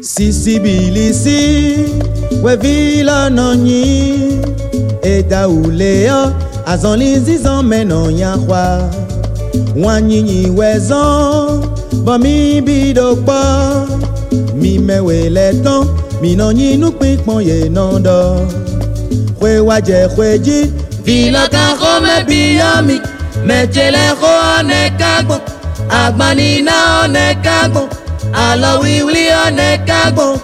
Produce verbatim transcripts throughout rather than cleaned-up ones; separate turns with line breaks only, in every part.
Sisi bilisi we vila nonyi Eda uleo azonlizi zomeno yakwa Wanyinyi wezon bo mi bidokpa Mi mewele ton mi nonyi nukpikpon ye nondo Kwe waje kweji
Vila kanko me biyami Mechele ko ane kagbo Agbanina ane kagbo Alo wiwli ane kagbo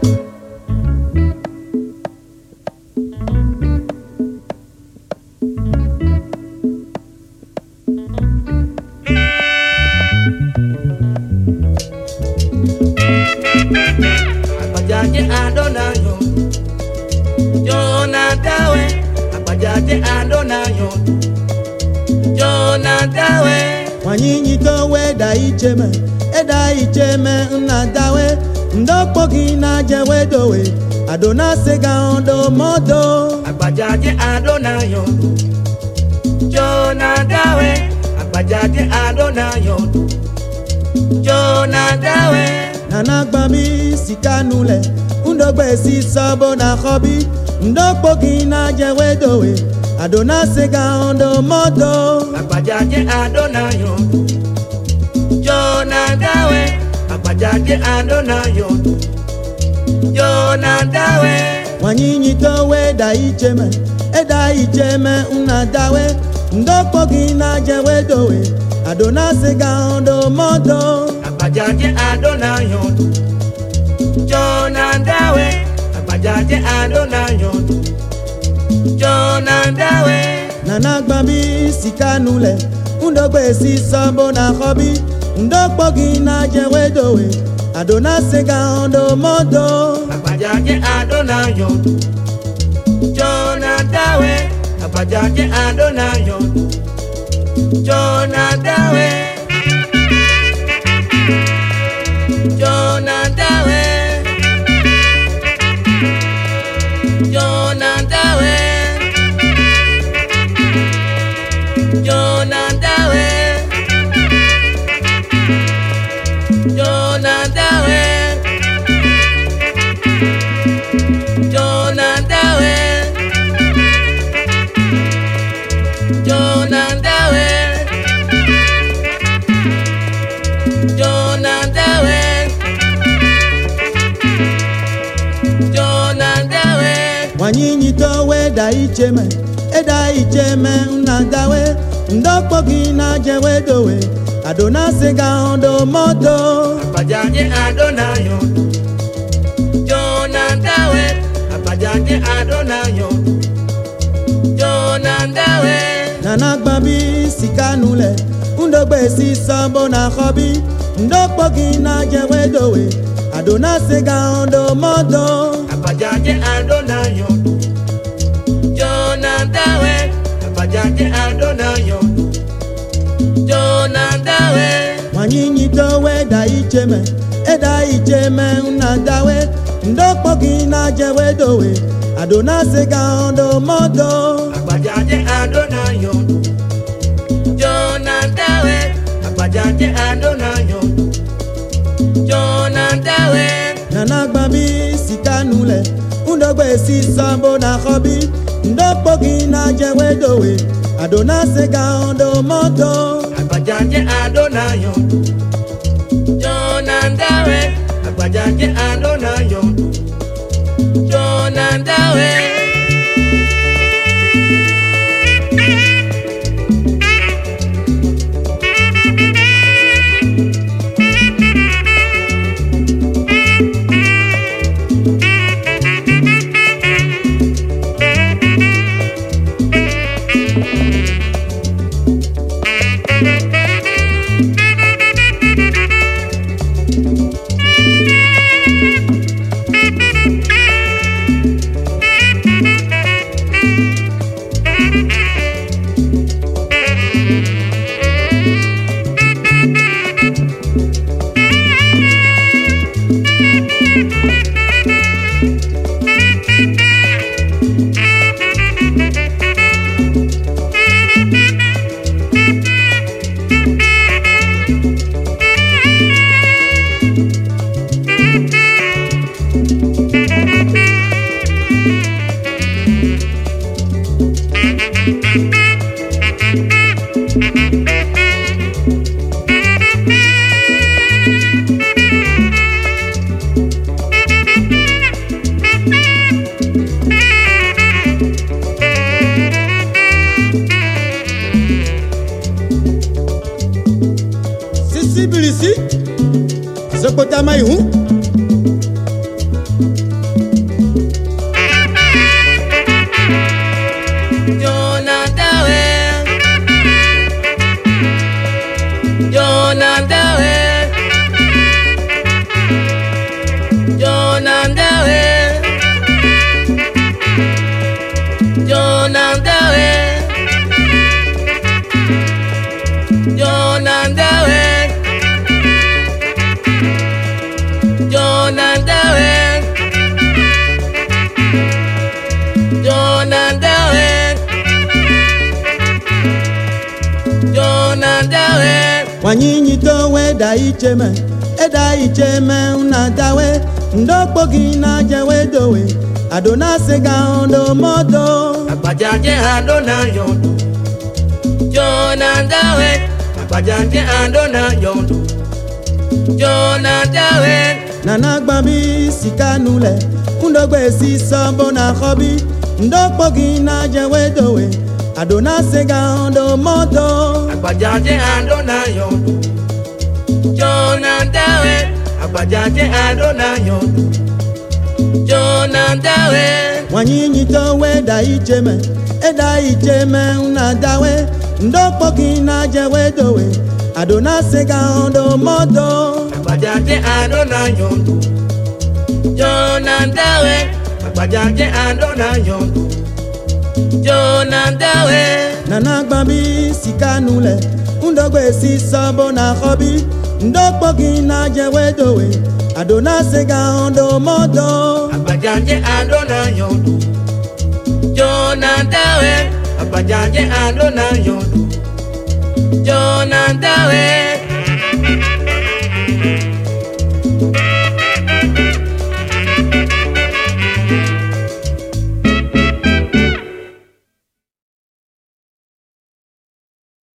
Agbajaje adonayo Jona dawe Agbajaje adonayo Jona dawe
Wanyinyi to we da icheme Eda icheme nna dawe Ndokpo gi na jewe dowe Adona sega ondo modo
Agbajaje adonayo Jona dawe Agbajaje adonayo Jona dawe
Nana gbami sikanule Undogbe si sabo na khobi Ndokpo gi na jewe dowe Adona sega ondo modo
Agbajaje adonayo Jona dawe Agbajaje adonayo Jona dawe
Wanyinyi to we da icheme Eda icheme nna dawe Ndokpo gi na jewe dowe Adona sega ondo modo
Agbajaje adonayo Jona dawe Agbajaje adonayo Jona dawe
Nana gbami sikanule Undogbe si sabo na khobi Ndokpo gi na jewe dowe Adona sega ondo modo
Agbajaje adonayo Jona dawe Agbajaje adonayo Jona dawe Jona dawe Jona dawe Jona dawe Jona dawe Jona dawe Jona dawe Jona dawe Jona dawe
Wanyinyi to we da icheme Eda icheme nna dawe Ndokpo gi na jewe dowe Adona sega ondo modo
Agbajaje adonayo Jona dawe Agbajaje adonayo Jona dawe
Nana gbami sikanule Undogbe si sabo na khobi Ndokpo gi na jewe dowe Adona sega ondo modo
Agbajaje adonayo Jona dawe Agbajaje adonayo Jona dawe
Wanyinyi to we da icheme Eda icheme nna dawe Ndokpo gi na jewe dowe Adona sega ondo modo
Agbajaje adonayo Jona dawe Agbajaje adonayo Jona dawe
Nana gbami sikanule Undogbe si sabo na khobi Ndokpo gi na jewe dowe Adona sega ondo modo
Agbajaje adonayo Jona dawe Agbajaje adonayo Jona dawe
bilisi bilisi sokota mai hu wanyinyi towe da icheme eda icheme una dawe ndokpo gi na jewe dowe adona sega ondo modo
agbajaje adona yondo jona dawe agbajaje adona yondo jona dawe
nana gbami sikanule ndogbe si sombo na khobi ndokpo gi na jewe dowe adona sega ondo modo
agbajaje adona yondo jona dawe agbajaje adona yondo jona dawe
wanyinyi towe da icheme eda icheme una dawe ndokpo gi na jewe dowe adona sega ondo modo
agbajaje adona yondo jona dawe agbajaje adona yondo jona dawe
nana gbami sikanule ndogbe si sombo na khobi ndokpo gi na jewe dowe adona sega ondo modo
agbajaje adona yondo jona dawe agbajaje adona yondo jona dawe